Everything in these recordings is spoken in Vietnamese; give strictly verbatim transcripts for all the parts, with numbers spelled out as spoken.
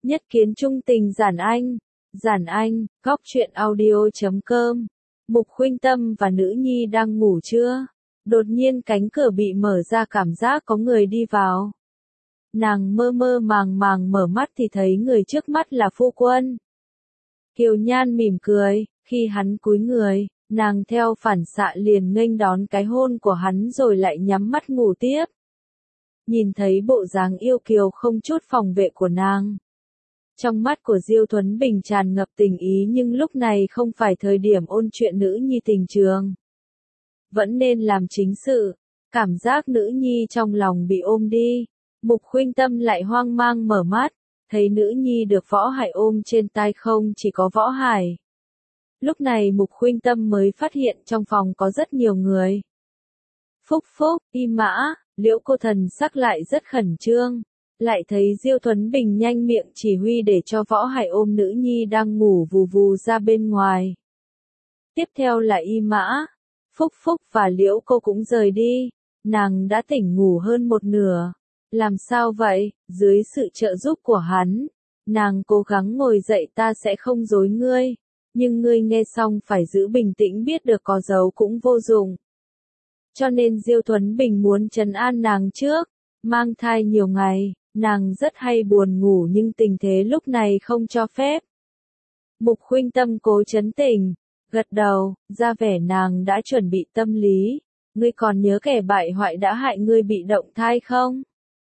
Nhất kiến trung tình giản anh, giản anh, góc truyện audio chấm com. Mục Khuynh Tâm và nữ nhi đang ngủ trưa. Đột nhiên cánh cửa bị mở ra, cảm giác có người đi vào. Nàng mơ mơ màng màng mở mắt thì thấy người trước mắt là phu quân. Kiều Nhan mỉm cười, khi hắn cúi người, nàng theo phản xạ liền nghênh đón cái hôn của hắn rồi lại nhắm mắt ngủ tiếp. Nhìn thấy bộ dáng yêu kiều không chút phòng vệ của nàng, trong mắt của Diêu Thuấn Bình tràn ngập tình ý, nhưng lúc này không phải thời điểm ôn chuyện nữ nhi tình trường. Vẫn nên làm chính sự. Cảm giác nữ nhi trong lòng bị ôm đi. Mục Khuynh Tâm lại hoang mang mở mắt, thấy nữ nhi được Võ Hải ôm trên tay, không chỉ có Võ Hải. Lúc này Mục Khuynh Tâm mới phát hiện trong phòng có rất nhiều người. Phúc Phúc, Y Mã, Liễu Cô thần sắc lại rất khẩn trương. Lại thấy Diêu Thuấn Bình nhanh miệng chỉ huy để cho Võ Hải ôm nữ nhi đang ngủ vù vù ra bên ngoài. Tiếp theo là Y Mã, Phúc Phúc và Liễu Cô cũng rời đi. Nàng đã tỉnh ngủ hơn một nửa. Làm sao vậy? Dưới sự trợ giúp của hắn, nàng cố gắng ngồi dậy. Ta sẽ không dối ngươi, nhưng ngươi nghe xong phải giữ bình tĩnh, biết được có giấu cũng vô dụng. Cho nên Diêu Thuấn Bình muốn trấn an nàng trước. Mang thai nhiều ngày, nàng rất hay buồn ngủ nhưng tình thế lúc này không cho phép. Mục Khuynh Tâm cố trấn tĩnh, gật đầu, ra vẻ nàng đã chuẩn bị tâm lý. Ngươi còn nhớ kẻ bại hoại đã hại ngươi bị động thai không?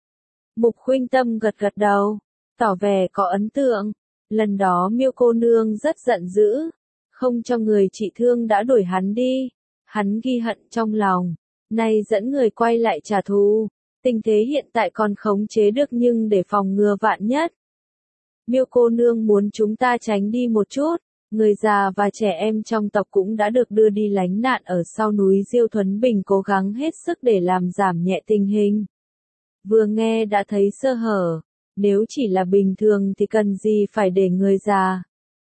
Mục Khuynh Tâm gật gật đầu, tỏ vẻ có ấn tượng. Lần đó Miêu cô nương rất giận dữ, không cho người trị thương đã đuổi hắn đi. Hắn ghi hận trong lòng, nay dẫn người quay lại trả thù. Tình thế hiện tại còn khống chế được, nhưng để phòng ngừa vạn nhất. Miêu cô nương muốn chúng ta tránh đi một chút. Người già và trẻ em trong tộc cũng đã được đưa đi lánh nạn ở sau núi. Diêu Thuấn Bình cố gắng hết sức để làm giảm nhẹ tình hình. Vừa nghe đã thấy sơ hở. Nếu chỉ là bình thường thì cần gì phải để người già,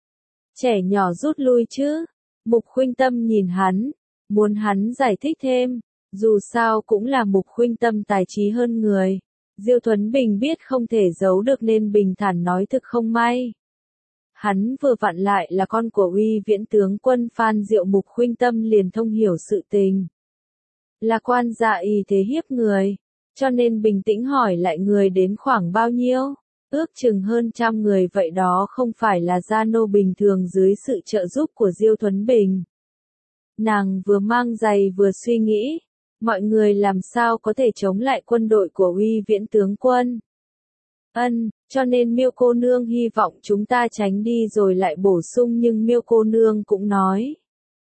trẻ nhỏ rút lui chứ? Mục Khuynh Tâm nhìn hắn, muốn hắn giải thích thêm. Dù sao cũng là Mục Khuynh Tâm tài trí hơn người. Diêu Thuấn Bình biết không thể giấu được nên bình thản nói thực không may. Hắn vừa vặn lại là con của Uy Viễn tướng quân Phan Diệu. Mục Khuynh Tâm liền thông hiểu sự tình. Là quan dạ y thế hiếp người. Cho nên bình tĩnh hỏi lại người đến khoảng bao nhiêu. Ước chừng hơn trăm người, vậy đó không phải là gia nô bình thường dưới sự trợ giúp của Diêu Thuấn Bình. Nàng vừa mang giày vừa suy nghĩ. Mọi người làm sao có thể chống lại quân đội của Uy Viễn tướng quân? Ân, cho nên Miêu cô nương hy vọng chúng ta tránh đi rồi lại bổ sung, nhưng Miêu cô nương cũng nói.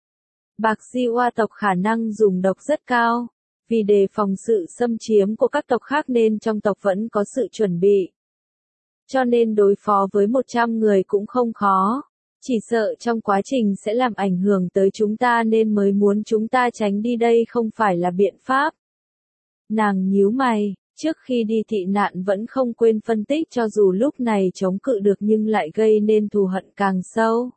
Bạc Di Oa tộc khả năng dùng độc rất cao. Vì đề phòng sự xâm chiếm của các tộc khác nên trong tộc vẫn có sự chuẩn bị. Cho nên đối phó với một trăm người cũng không khó. Chỉ sợ trong quá trình sẽ làm ảnh hưởng tới chúng ta nên mới muốn chúng ta tránh đi, đây không phải là biện pháp. Nàng nhíu mày, trước khi đi thị nạn vẫn không quên phân tích, cho dù lúc này chống cự được nhưng lại gây nên thù hận càng sâu.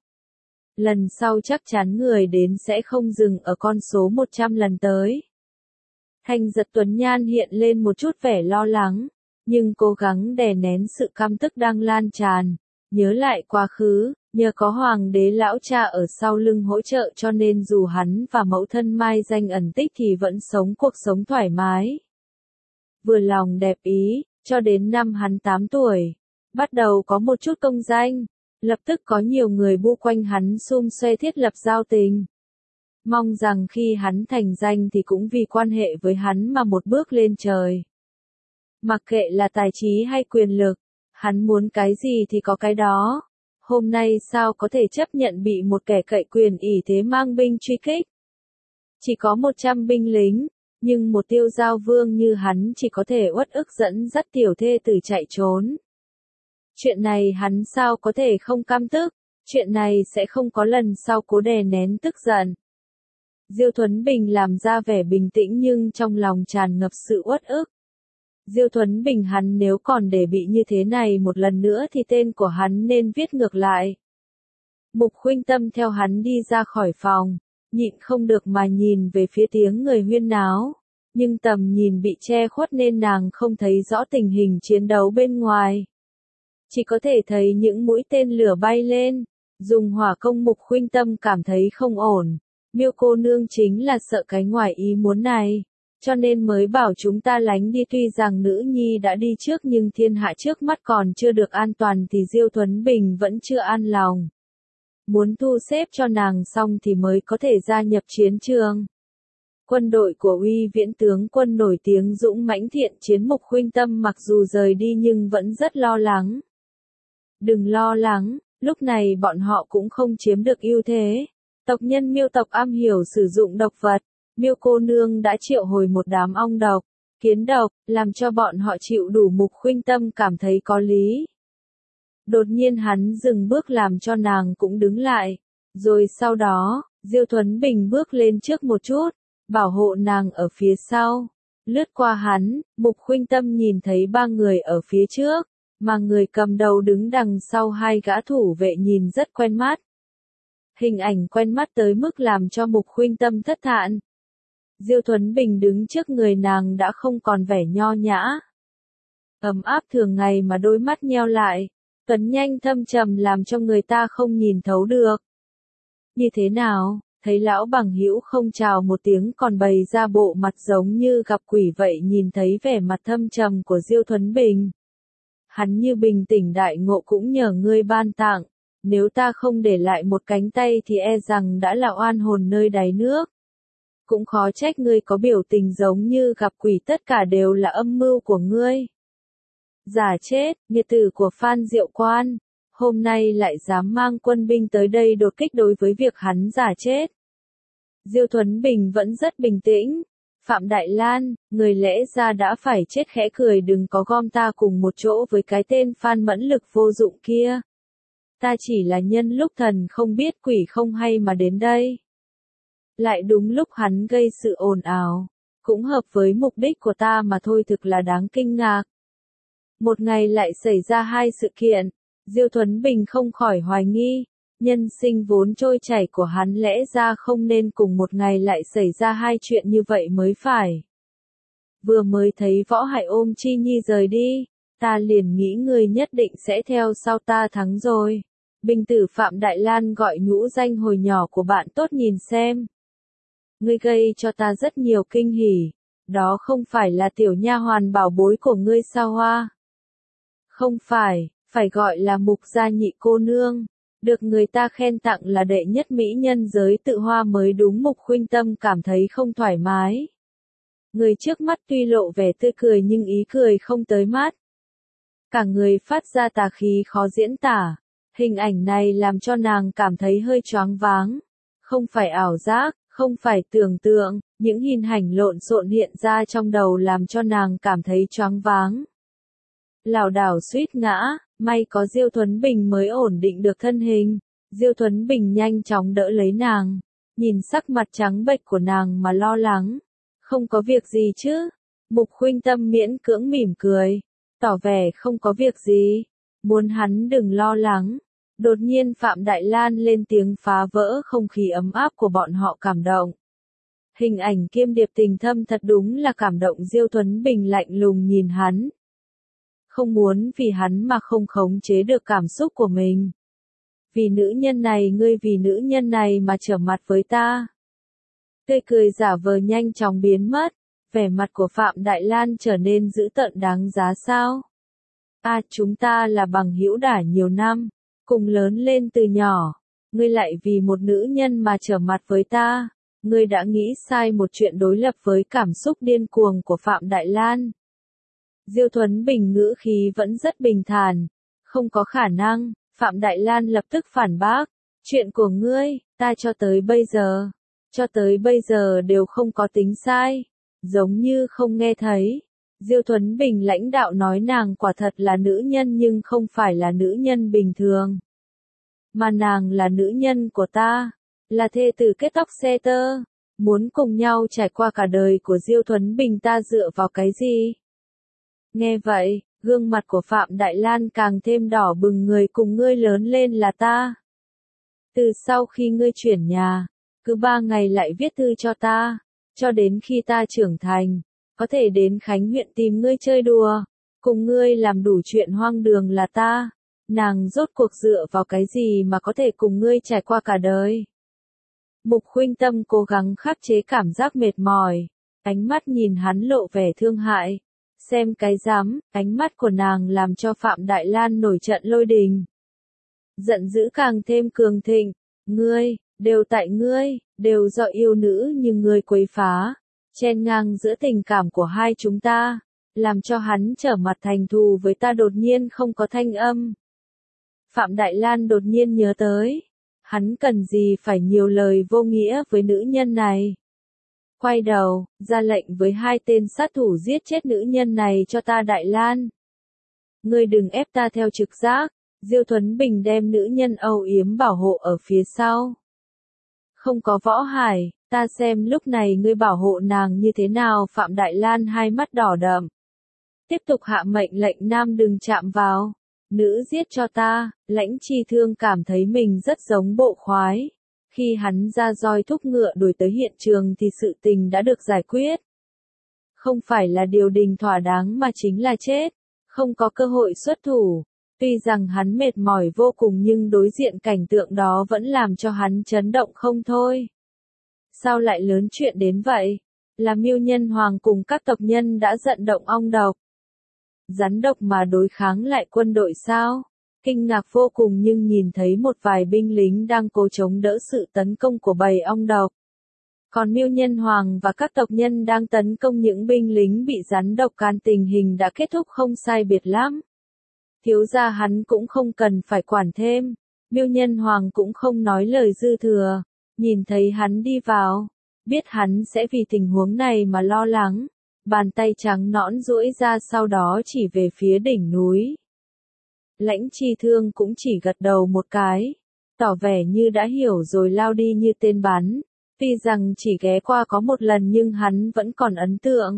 Lần sau chắc chắn người đến sẽ không dừng ở con số một trăm lần tới. Thành Giật Tuấn Nhan hiện lên một chút vẻ lo lắng, nhưng cố gắng đè nén sự căm tức đang lan tràn. Nhớ lại quá khứ, nhờ có hoàng đế lão cha ở sau lưng hỗ trợ cho nên dù hắn và mẫu thân mai danh ẩn tích thì vẫn sống cuộc sống thoải mái. Vừa lòng đẹp ý, cho đến năm hắn tám tuổi, bắt đầu có một chút công danh, lập tức có nhiều người bu quanh hắn xum xuê thiết lập giao tình. Mong rằng khi hắn thành danh thì cũng vì quan hệ với hắn mà một bước lên trời. Mặc kệ là tài trí hay quyền lực, hắn muốn cái gì thì có cái đó. Hôm nay sao có thể chấp nhận bị một kẻ cậy quyền ỷ thế mang binh truy kích? Chỉ có một trăm binh lính, nhưng một Tiêu Giao vương như hắn chỉ có thể uất ức dẫn dắt tiểu thê tử chạy trốn. Chuyện này hắn sao có thể không căm tức? Chuyện này sẽ không có lần sau. Cố đè nén tức giận. Diêu Thuấn Bình làm ra vẻ bình tĩnh nhưng trong lòng tràn ngập sự uất ức. Diêu Thuấn Bình hắn nếu còn để bị như thế này một lần nữa thì tên của hắn nên viết ngược lại. Mục Khuynh Tâm theo hắn đi ra khỏi phòng, nhịn không được mà nhìn về phía tiếng người huyên náo, nhưng tầm nhìn bị che khuất nên nàng không thấy rõ tình hình chiến đấu bên ngoài. chỉ có thể thấy những mũi tên lửa bay lên. Dùng hỏa công Mục Khuynh Tâm cảm thấy không ổn. Miêu cô nương chính là sợ cái ngoài ý muốn này, cho nên mới bảo chúng ta lánh đi. Tuy rằng nữ nhi đã đi trước nhưng thiên hạ trước mắt còn chưa được an toàn thì Diêu Thuấn Bình vẫn chưa an lòng. Muốn thu xếp cho nàng xong thì mới có thể gia nhập chiến trường. Quân đội của Uy Viễn tướng quân nổi tiếng dũng mãnh thiện chiến. Mục Khuynh Tâm mặc dù rời đi nhưng vẫn rất lo lắng. Đừng lo lắng, lúc này bọn họ cũng không chiếm được ưu thế. Tộc nhân Miêu tộc am hiểu sử dụng độc vật. Miêu cô nương đã triệu hồi một đám ong độc, kiến độc, làm cho bọn họ chịu đủ. Mục Khuynh Tâm cảm thấy có lý. Đột nhiên hắn dừng bước làm cho nàng cũng đứng lại. Rồi sau đó, Diêu Thuấn Bình bước lên trước một chút, bảo hộ nàng ở phía sau. Lướt qua hắn, Mục Khuynh Tâm nhìn thấy ba người ở phía trước, mà người cầm đầu đứng đằng sau hai gã thủ vệ nhìn rất quen mắt. Hình ảnh quen mắt tới mức làm cho Mục Khuynh Tâm thất thạn. Diêu Thuấn Bình đứng trước người nàng đã không còn vẻ nho nhã, ấm áp thường ngày mà đôi mắt nheo lại, tuấn nhanh thâm trầm làm cho người ta không nhìn thấu được. Như thế nào? Thấy lão bằng hữu không chào một tiếng còn bày ra bộ mặt giống như gặp quỷ vậy. Nhìn thấy vẻ mặt thâm trầm của Diêu Thuấn Bình, hắn như bình tỉnh đại ngộ. Cũng nhờ ngươi ban tặng, nếu ta không để lại một cánh tay thì e rằng đã là oan hồn nơi đáy nước. Cũng khó trách ngươi có biểu tình giống như gặp quỷ, tất cả đều là âm mưu của ngươi. Giả chết, nghiệt tử của Phan Diệu Quan, hôm nay lại dám mang quân binh tới đây đột kích đối với việc hắn giả chết. Diêu Thuấn Bình vẫn rất bình tĩnh. Phạm Đại Lan, người lẽ ra đã phải chết, khẽ cười, đừng có gom ta cùng một chỗ với cái tên Phan Mẫn Lực vô dụng kia. Ta chỉ là nhân lúc thần không biết quỷ không hay mà đến đây. Lại đúng lúc hắn gây sự ồn ào, cũng hợp với mục đích của ta mà thôi, thực là đáng kinh ngạc. Một ngày lại xảy ra hai sự kiện, Diêu Thuấn Bình không khỏi hoài nghi, nhân sinh vốn trôi chảy của hắn lẽ ra không nên cùng một ngày lại xảy ra hai chuyện như vậy mới phải. Vừa mới thấy Võ Hải ôm Chi Nhi rời đi, ta liền nghĩ người nhất định sẽ theo sau ta thắng rồi. Bình tử Phạm Đại Lan gọi nhũ danh hồi nhỏ của bạn tốt nhìn xem. Ngươi gây cho ta rất nhiều kinh hỉ, đó không phải là tiểu nha hoàn bảo bối của ngươi sao Hoa? Không phải, phải gọi là Mục gia nhị cô nương, được người ta khen tặng là đệ nhất mỹ nhân giới tự Hoa mới đúng. Mục Khuynh Tâm cảm thấy không thoải mái. Người trước mắt tuy lộ vẻ tươi cười nhưng ý cười không tới mắt. Cả người phát ra tà khí khó diễn tả. Hình ảnh này làm cho nàng cảm thấy hơi choáng váng. Không phải ảo giác, không phải tưởng tượng, những hình ảnh lộn xộn hiện ra trong đầu làm cho nàng cảm thấy choáng váng. Lảo đảo suýt ngã, may có Diêu Thuấn Bình mới ổn định được thân hình. Diêu Thuấn Bình nhanh chóng đỡ lấy nàng, nhìn sắc mặt trắng bệch của nàng mà lo lắng. Không có việc gì chứ? Mục Khuynh Tâm miễn cưỡng mỉm cười, tỏ vẻ không có việc gì, muốn hắn đừng lo lắng. Đột nhiên Phạm Đại Lan lên tiếng phá vỡ không khí ấm áp của bọn họ, cảm động. Hình ảnh kiêm điệp tình thâm thật đúng là cảm động. Diêu Thuấn Bình lạnh lùng nhìn hắn. Không muốn vì hắn mà không khống chế được cảm xúc của mình. Vì nữ nhân này, ngươi vì nữ nhân này mà trở mặt với ta. Tươi cười giả vờ nhanh chóng biến mất, vẻ mặt của Phạm Đại Lan trở nên dữ tợn. Đáng giá sao? À, chúng ta là bằng hữu đã nhiều năm, cùng lớn lên từ nhỏ, ngươi lại vì một nữ nhân mà trở mặt với ta. Ngươi đã nghĩ sai một chuyện đối lập với cảm xúc điên cuồng của Phạm Đại Lan. Diêu Thuấn Bình ngữ khí vẫn rất bình thản. Không có khả năng. Phạm Đại Lan lập tức phản bác. Chuyện của ngươi, ta cho tới bây giờ, cho tới bây giờ đều không có tính sai. Giống như không nghe thấy. Diêu Thuấn Bình lãnh đạo nói nàng quả thật là nữ nhân nhưng không phải là nữ nhân bình thường. Mà nàng là nữ nhân của ta, là thê tử kết tóc xe tơ. Muốn cùng nhau trải qua cả đời của Diêu Thuấn Bình, ta dựa vào cái gì? Nghe vậy, gương mặt của Phạm Đại Lan càng thêm đỏ bừng. Người cùng ngươi lớn lên là ta. Từ sau khi ngươi chuyển nhà, cứ ba ngày lại viết thư cho ta, cho đến khi ta trưởng thành, có thể đến Khánh huyện tìm ngươi chơi đùa, cùng ngươi làm đủ chuyện hoang đường là ta. nàng rốt cuộc dựa vào cái gì mà có thể cùng ngươi trải qua cả đời. Mục Khuynh Tâm cố gắng khắc chế cảm giác mệt mỏi, ánh mắt nhìn hắn lộ vẻ thương hại. Xem cái dám, ánh mắt của nàng làm cho Phạm Đại Lan nổi trận lôi đình. Giận dữ càng thêm cường thịnh, ngươi, đều tại ngươi, đều do yêu nữ như ngươi quấy phá, chen ngang giữa tình cảm của hai chúng ta, làm cho hắn trở mặt thành thù với ta đột nhiên không có thanh âm. Phạm Đại Lan đột nhiên nhớ tới, hắn cần gì phải nhiều lời vô nghĩa với nữ nhân này. Quay đầu, ra lệnh với hai tên sát thủ giết chết nữ nhân này cho ta Đại Lan. Ngươi đừng ép ta theo trực giác, Diêu Thuấn Bình đem nữ nhân âu yếm bảo hộ ở phía sau. Không có Võ Hải, ta xem lúc này ngươi bảo hộ nàng như thế nào. Phạm Đại Lan hai mắt đỏ đậm. Tiếp tục hạ mệnh lệnh nam đừng chạm vào. Nữ giết cho ta. Lãnh Chi Thương cảm thấy mình rất giống bộ khoái. Khi hắn ra roi thúc ngựa đuổi tới hiện trường thì sự tình đã được giải quyết. Không phải là điều đình thỏa đáng mà chính là chết. Không có cơ hội xuất thủ. Tuy rằng hắn mệt mỏi vô cùng nhưng đối diện cảnh tượng đó vẫn làm cho hắn chấn động không thôi. Sao lại lớn chuyện đến vậy? Là Miêu Nhân Hoàng cùng các tộc nhân đã giận động ong độc. Rắn độc mà đối kháng lại quân đội sao? Kinh ngạc vô cùng nhưng nhìn thấy một vài binh lính đang cố chống đỡ sự tấn công của bầy ong độc. Còn Miêu Nhân Hoàng và các tộc nhân đang tấn công những binh lính bị rắn độc can, tình hình đã kết thúc không sai biệt lắm. Thiếu gia hắn cũng không cần phải quản thêm. Miêu Nhân Hoàng cũng không nói lời dư thừa. Nhìn thấy hắn đi vào, biết hắn sẽ vì tình huống này mà lo lắng. Bàn tay trắng nõn duỗi ra sau đó chỉ về phía đỉnh núi. Lãnh Chi Thương cũng chỉ gật đầu một cái, tỏ vẻ như đã hiểu rồi lao đi như tên bắn. Tuy rằng chỉ ghé qua có một lần nhưng hắn vẫn còn ấn tượng.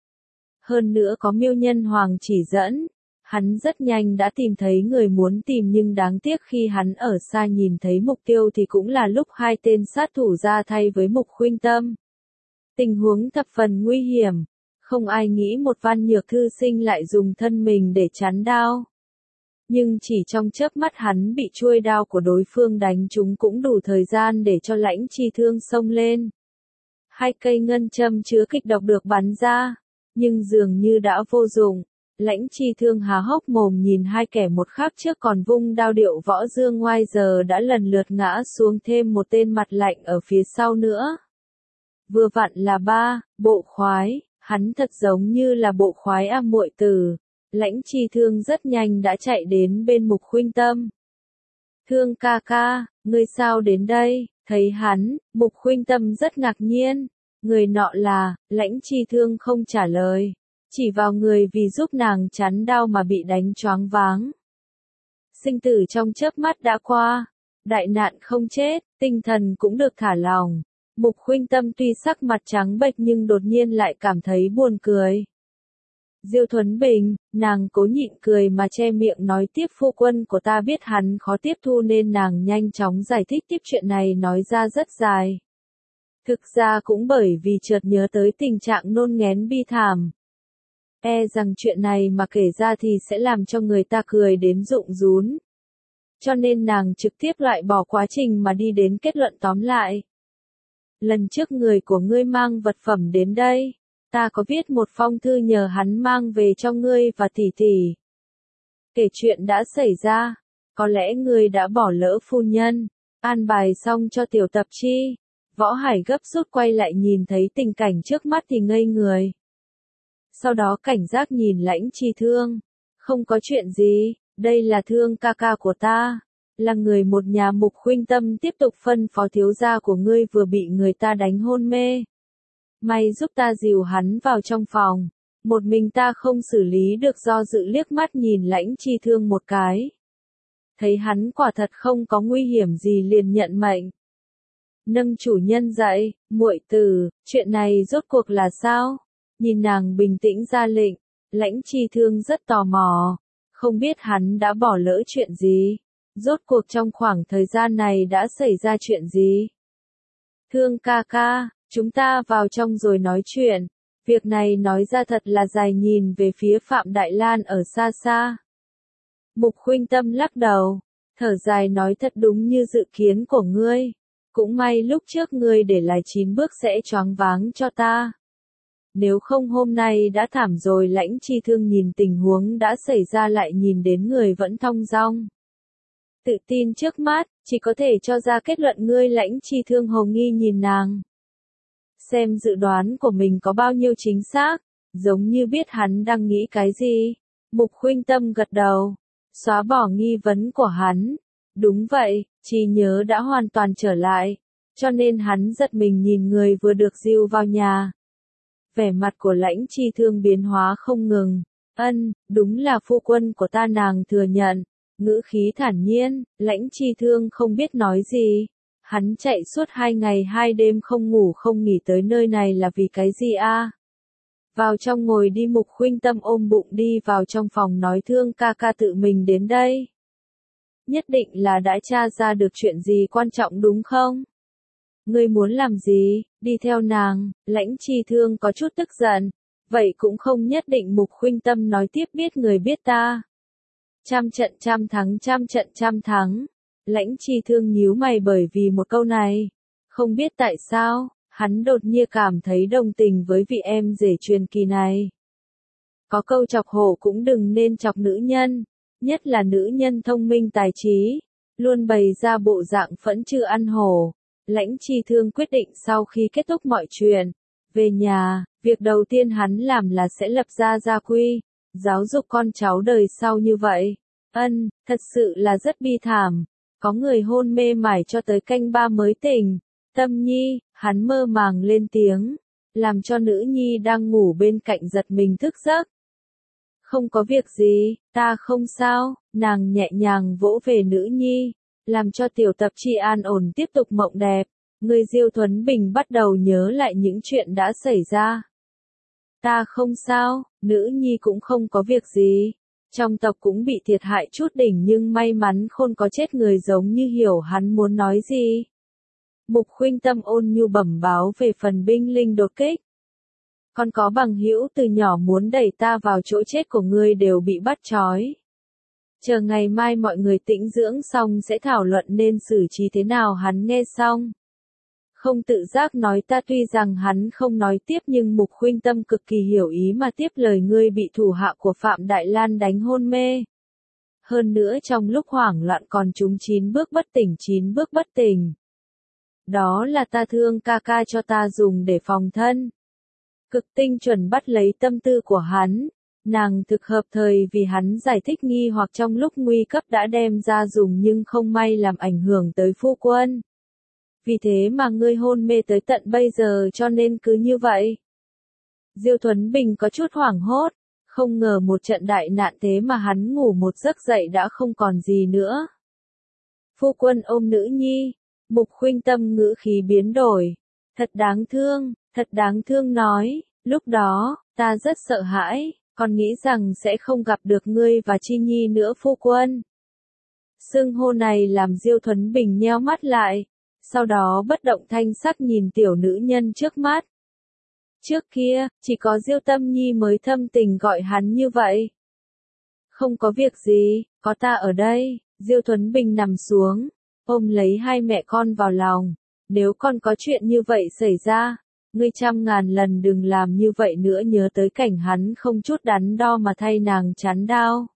Hơn nữa có Miêu Nhân Hoàng chỉ dẫn. Hắn rất nhanh đã tìm thấy người muốn tìm nhưng đáng tiếc khi hắn ở xa nhìn thấy mục tiêu thì cũng là lúc hai tên sát thủ ra thay với Mục Khuynh Tâm. Tình huống thập phần nguy hiểm, không ai nghĩ một Văn Nhược thư sinh lại dùng thân mình để chắn đao. Nhưng chỉ trong chớp mắt hắn bị chuôi đao của đối phương đánh trúng cũng đủ thời gian để cho Lãnh Chi Thương xông lên. Hai cây ngân châm chứa kịch độc được bắn ra, nhưng dường như đã vô dụng. Lãnh Chi Thương há hốc mồm nhìn hai kẻ một khắc trước còn vung đao điệu võ dương ngoai giờ đã lần lượt ngã xuống, thêm một tên mặt lạnh ở phía sau nữa. Vừa vặn là ba, bộ khoái, hắn thật giống như là bộ khoái a muội tử. Lãnh Chi Thương rất nhanh đã chạy đến bên Mục Khuynh Tâm. Thương ca ca, ngươi sao đến đây? Thấy hắn, Mục Khuynh Tâm rất ngạc nhiên. Người nọ là, Lãnh Chi Thương không trả lời. Chỉ vào người vì giúp nàng chắn đau mà bị đánh choáng váng. Sinh tử trong chớp mắt đã qua. Đại nạn không chết, tinh thần cũng được thả lỏng. Mục Khuynh Tâm tuy sắc mặt trắng bệch nhưng đột nhiên lại cảm thấy buồn cười. Diêu Thuấn Bình, nàng cố nhịn cười mà che miệng nói tiếp, phu quân của ta biết hắn khó tiếp thu nên nàng nhanh chóng giải thích tiếp, chuyện này nói ra rất dài. Thực ra cũng bởi vì chợt nhớ tới tình trạng nôn nghén bi thảm. E rằng chuyện này mà kể ra thì sẽ làm cho người ta cười đến rụng rún. Cho nên nàng trực tiếp loại bỏ quá trình mà đi đến kết luận tóm lại. Lần trước người của ngươi mang vật phẩm đến đây, ta có viết một phong thư nhờ hắn mang về cho ngươi và tỷ tỷ. Kể chuyện đã xảy ra, có lẽ ngươi đã bỏ lỡ phu nhân, an bài xong cho Tiểu Tập Chi. Võ Hải gấp rút quay lại nhìn thấy tình cảnh trước mắt thì ngây người. Sau đó cảnh giác nhìn Lãnh Chi Thương. Không có chuyện gì, đây là Thương ca ca của ta. Là người một nhà. Mục Khuynh Tâm tiếp tục phân phó, thiếu gia của ngươi vừa bị người ta đánh hôn mê. May giúp ta dìu hắn vào trong phòng. Một mình ta không xử lý được, do dự liếc mắt nhìn Lãnh Chi Thương một cái. Thấy hắn quả thật không có nguy hiểm gì liền nhận mệnh. Nâng chủ nhân dậy, muội tử, chuyện này rốt cuộc là sao? Nhìn nàng bình tĩnh ra lệnh, Lãnh Chi Thương rất tò mò, không biết hắn đã bỏ lỡ chuyện gì, rốt cuộc trong khoảng thời gian này đã xảy ra chuyện gì. Thương ca ca, chúng ta vào trong rồi nói chuyện, việc này nói ra thật là dài. Nhìn về phía Phạm Đại Lan ở xa xa. Mục Khuynh Tâm lắc đầu, thở dài nói thật đúng như dự kiến của ngươi. Cũng may lúc trước ngươi để lại chín bước sẽ choáng váng cho ta. Nếu không hôm nay đã thảm rồi. Lãnh Chi Thương nhìn tình huống đã xảy ra lại nhìn đến người vẫn thong dong. Tự tin trước mắt, chỉ có thể cho ra kết luận ngươi. Lãnh Chi Thương hồ nghi nhìn nàng. Xem dự đoán của mình có bao nhiêu chính xác, giống như biết hắn đang nghĩ cái gì. Mục Khuynh Tâm gật đầu, xóa bỏ nghi vấn của hắn. Đúng vậy, trí nhớ đã hoàn toàn trở lại, cho nên hắn giật mình nhìn người vừa được dìu vào nhà. Vẻ mặt của Lãnh Chi Thương biến hóa không ngừng. Ân, đúng là phu quân của ta, nàng thừa nhận. Ngữ khí thản nhiên. Lãnh Chi Thương không biết nói gì. Hắn chạy suốt hai ngày hai đêm không ngủ không nghỉ tới nơi này là vì cái gì a? Vào trong ngồi đi. Mục Khuynh Tâm ôm bụng đi vào trong phòng nói Thương ca ca tự mình đến đây. Nhất định là đã tra ra được chuyện gì quan trọng đúng không? Ngươi muốn làm gì? Đi theo nàng. Lãnh Chi Thương có chút tức giận. Vậy cũng không nhất định. Mục Khuynh Tâm nói tiếp biết người biết ta. Trăm trận trăm thắng, trăm trận trăm thắng. Lãnh Chi Thương nhíu mày bởi vì một câu này. Không biết tại sao, hắn đột nhiên cảm thấy đồng tình với vị em rể truyền kỳ này. Có câu chọc hổ cũng đừng nên chọc nữ nhân, nhất là nữ nhân thông minh tài trí, luôn bày ra bộ dạng phẫn chưa ăn hổ. Lãnh Chi Thương quyết định sau khi kết thúc mọi chuyện, về nhà, việc đầu tiên hắn làm là sẽ lập ra gia quy, giáo dục con cháu đời sau như vậy. Ân, thật sự là rất bi thảm. Có người hôn mê mải cho tới canh ba mới tỉnh. Tâm Nhi, hắn mơ màng lên tiếng, làm cho nữ nhi đang ngủ bên cạnh giật mình thức giấc. Không có việc gì, ta không sao. Nàng nhẹ nhàng vỗ về nữ nhi, làm cho tiểu Tập Chi an ổn tiếp tục mộng đẹp. Người Diêu Thuấn Bình bắt đầu nhớ lại những chuyện đã xảy ra. Ta không sao, nữ nhi cũng không có việc gì. Trong tộc cũng bị thiệt hại chút đỉnh nhưng may mắn không có chết người, giống như hiểu hắn muốn nói gì. Mục Khuynh Tâm ôn nhu bẩm báo về phần binh linh đột kích. Còn có bằng hữu từ nhỏ muốn đẩy ta vào chỗ chết của ngươi đều bị bắt trói. Chờ ngày mai mọi người tĩnh dưỡng xong sẽ thảo luận nên xử trí thế nào. Hắn nghe xong, không tự giác nói ta. Tuy rằng hắn không nói tiếp nhưng Mục Khuynh Tâm cực kỳ hiểu ý mà tiếp lời. Ngươi bị thủ hạ của Phạm Đại Lan đánh hôn mê. Hơn nữa trong lúc hoảng loạn còn trúng chín bước bất tỉnh. Chín bước bất tỉnh. Đó là ta Thương ca ca cho ta dùng để phòng thân. Cực tinh chuẩn bắt lấy tâm tư của hắn. Nàng thực hợp thời vì hắn giải thích nghi hoặc trong lúc nguy cấp đã đem ra dùng nhưng không may làm ảnh hưởng tới phu quân. Vì thế mà ngươi hôn mê tới tận bây giờ, cho nên cứ như vậy. Diêu Thuấn Bình có chút hoảng hốt, không ngờ một trận đại nạn thế mà hắn ngủ một giấc dậy đã không còn gì nữa. Phu quân ôm nữ nhi. Mục Khuynh Tâm ngữ khí biến đổi. Thật đáng thương, thật đáng thương nói, lúc đó, ta rất sợ hãi, còn nghĩ rằng sẽ không gặp được ngươi và Chi Nhi nữa phu quân. Xưng hô này làm Diêu Thuấn Bình nheo mắt lại, sau đó bất động thanh sắc nhìn tiểu nữ nhân trước mắt. Trước kia, chỉ có Diêu Tâm Nhi mới thâm tình gọi hắn như vậy. Không có việc gì, có ta ở đây. Diêu Thuấn Bình nằm xuống, ôm lấy hai mẹ con vào lòng. Nếu con có chuyện như vậy xảy ra, ngươi trăm ngàn lần đừng làm như vậy nữa. Nhớ tới cảnh hắn không chút đắn đo mà thay nàng chắn đao.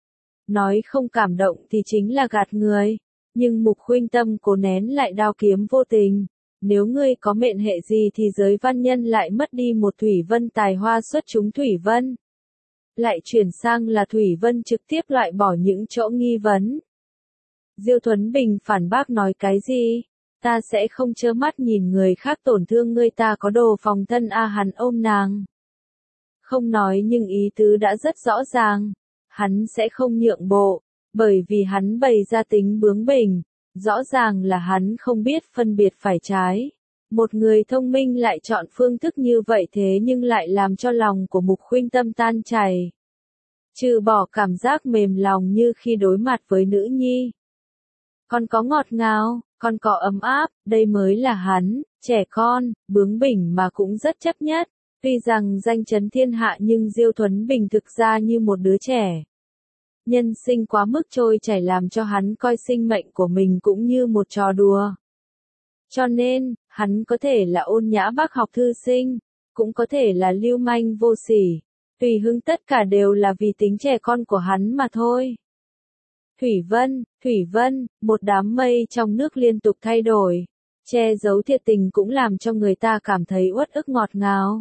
Nói không cảm động thì chính là gạt người. Nhưng Mục Khuynh Tâm cố nén lại đao kiếm vô tình. Nếu ngươi có mệnh hệ gì thì giới văn nhân lại mất đi một Thủy Vân tài hoa xuất chúng. Thủy Vân lại chuyển sang là Thủy Vân trực tiếp loại bỏ những chỗ nghi vấn. Diêu Thuấn Bình phản bác nói cái gì? Ta sẽ không trơ mắt nhìn người khác tổn thương ngươi. Ta có đồ phòng thân a. Hắn ôm nàng. Không nói nhưng ý tứ đã rất rõ ràng. Hắn sẽ không nhượng bộ, bởi vì hắn bày ra tính bướng bỉnh. Rõ ràng là hắn không biết phân biệt phải trái. Một người thông minh lại chọn phương thức như vậy thế nhưng lại làm cho lòng của Mục Khuynh Tâm tan chảy. Trừ bỏ cảm giác mềm lòng như khi đối mặt với nữ nhi. Còn có ngọt ngào, còn có ấm áp, đây mới là hắn, trẻ con, bướng bỉnh mà cũng rất chấp nhất. Tuy rằng danh chấn thiên hạ nhưng Diêu Thuấn Bình thực ra như một đứa trẻ. Nhân sinh quá mức trôi chảy làm cho hắn coi sinh mệnh của mình cũng như một trò đùa. Cho nên, hắn có thể là ôn nhã bác học thư sinh, cũng có thể là lưu manh vô sỉ, tùy hứng, tất cả đều là vì tính trẻ con của hắn mà thôi. Thủy Vân, Thủy Vân, một đám mây trong nước liên tục thay đổi, che giấu thiệt tình cũng làm cho người ta cảm thấy uất ức ngọt ngào.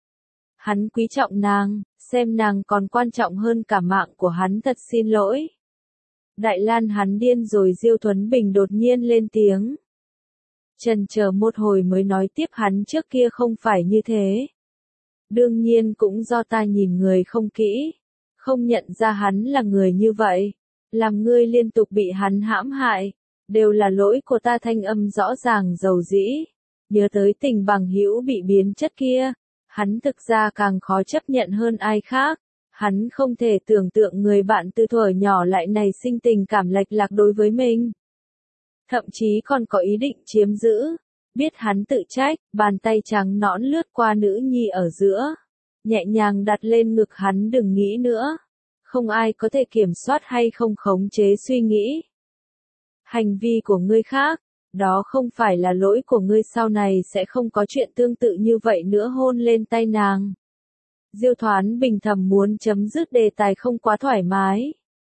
Hắn quý trọng nàng, xem nàng còn quan trọng hơn cả mạng của hắn, thật xin lỗi. Đại Lan hắn điên rồi. Diêu Thuấn Bình đột nhiên lên tiếng. Chần chờ một hồi mới nói tiếp, hắn trước kia không phải như thế. Đương nhiên cũng do ta nhìn người không kỹ, không nhận ra hắn là người như vậy, làm ngươi liên tục bị hắn hãm hại, đều là lỗi của ta. Thanh âm rõ ràng dầu dĩ, nhớ tới tình bằng hữu bị biến chất kia, hắn thực ra càng khó chấp nhận hơn ai khác. Hắn không thể tưởng tượng người bạn từ thuở nhỏ lại nảy sinh tình cảm lệch lạc đối với mình. Thậm chí còn có ý định chiếm giữ. Biết hắn tự trách, bàn tay trắng nõn lướt qua nữ nhi ở giữa, nhẹ nhàng đặt lên ngực hắn. Đừng nghĩ nữa. Không ai có thể kiểm soát hay không khống chế suy nghĩ. Hành vi của người khác, đó không phải là lỗi của ngươi, sau này sẽ không có chuyện tương tự như vậy nữa. Hôn lên tay nàng. Diêu Thoán Bình thầm muốn chấm dứt đề tài không quá thoải mái.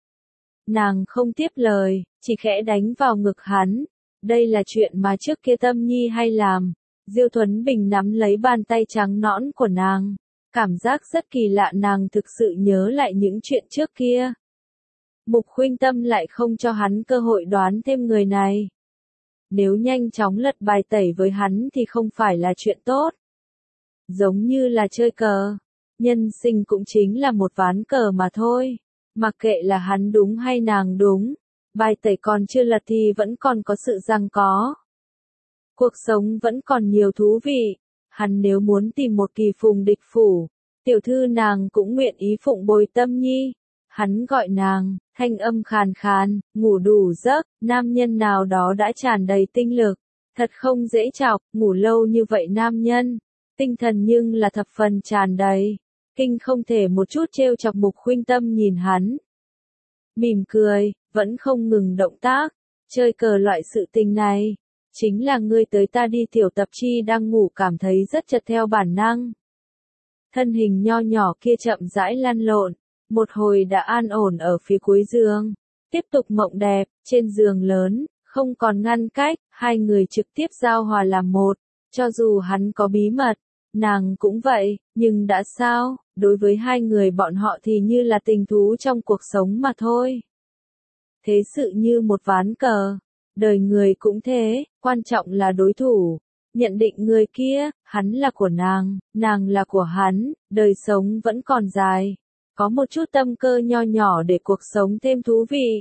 Nàng không tiếp lời, chỉ khẽ đánh vào ngực hắn. Đây là chuyện mà trước kia Tâm Nhi hay làm. Diêu Thuấn Bình nắm lấy bàn tay trắng nõn của nàng. Cảm giác rất kỳ lạ, nàng thực sự nhớ lại những chuyện trước kia. Mục Khuynh Tâm lại không cho hắn cơ hội đoán thêm người này. Nếu nhanh chóng lật bài tẩy với hắn thì không phải là chuyện tốt. Giống như là chơi cờ. Nhân sinh cũng chính là một ván cờ mà thôi. Mặc kệ là hắn đúng hay nàng đúng, bài tẩy còn chưa lật thì vẫn còn có sự giằng có. Cuộc sống vẫn còn nhiều thú vị. Hắn nếu muốn tìm một kỳ phùng địch phủ, tiểu thư nàng cũng nguyện ý phụng bồi Tâm Nhi. Hắn gọi nàng, thanh âm khàn khàn, ngủ đủ giấc. Nam nhân nào đó đã tràn đầy tinh lực, thật không dễ chọc. Ngủ lâu như vậy nam nhân, tinh thần nhưng là thập phần tràn đầy. Kinh không thể một chút trêu chọc. Mục Khuynh Tâm nhìn hắn, mỉm cười, vẫn không ngừng động tác. Chơi cờ loại sự tình này, chính là ngươi tới ta đi. Tiểu Tập Chi đang ngủ cảm thấy rất chật, theo bản năng. Thân hình nho nhỏ kia chậm rãi lăn lộn, một hồi đã an ổn ở phía cuối giường. Tiếp tục mộng đẹp, trên giường lớn, không còn ngăn cách, hai người trực tiếp giao hòa làm một. Cho dù hắn có bí mật, nàng cũng vậy, nhưng đã sao, đối với hai người bọn họ thì như là tình thú trong cuộc sống mà thôi. Thế sự như một ván cờ, đời người cũng thế, quan trọng là đối thủ. Nhận định người kia, hắn là của nàng, nàng là của hắn, đời sống vẫn còn dài. Có một chút tâm cơ nho nhỏ để cuộc sống thêm thú vị.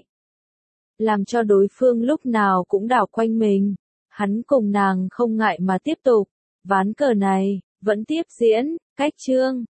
Làm cho đối phương lúc nào cũng đảo quanh mình. Hắn cùng nàng không ngại mà tiếp tục. Ván cờ này, vẫn tiếp diễn, cách chương.